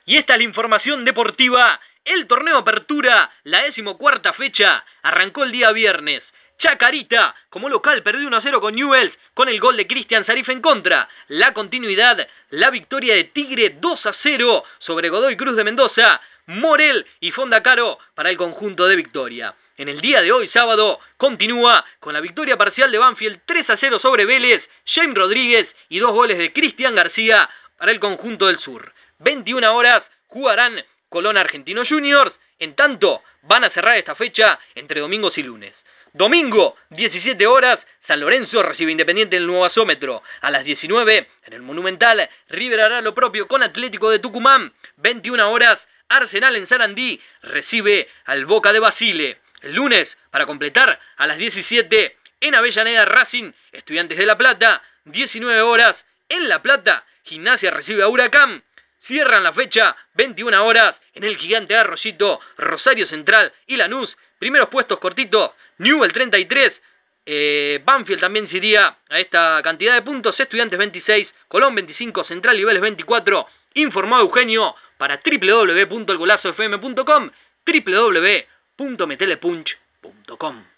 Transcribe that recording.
Y esta es la información deportiva. El torneo Apertura, la 14ª fecha, arrancó el día viernes. Chacarita, como local, perdió 1-0 con Newell's, con el gol de Cristian Sarif en contra. La continuidad, la victoria de Tigre 2-0 sobre Godoy Cruz de Mendoza. Morel y Fondacaro para el conjunto de Victoria. En el día de hoy, sábado, continúa con la victoria parcial de Banfield 3-0 sobre Vélez, James Rodríguez y 2 goles de Cristian García para el conjunto del sur. 21 horas jugarán Colón Argentino Juniors, en tanto van a cerrar esta fecha entre domingos y lunes. Domingo, 17 horas, San Lorenzo recibe Independiente en el nuevo gasómetro. A las 19, en el Monumental, River hará lo propio con Atlético de Tucumán. 21 horas, Arsenal en Sarandí recibe al Boca de Basile. El lunes, para completar, a las 17, en Avellaneda Racing, Estudiantes de La Plata. 19 horas, en La Plata, Gimnasia recibe a Huracán. Cierran la fecha, 21 horas, en el Gigante de Arroyito, Rosario Central y Lanús. Primeros puestos cortitos, Newell's 33, Banfield también se iría a esta cantidad de puntos, Estudiantes 26, Colón 25, Central y Vélez 24. Informado Eugenio para www.elgolazofm.com, www.metelepunch.com.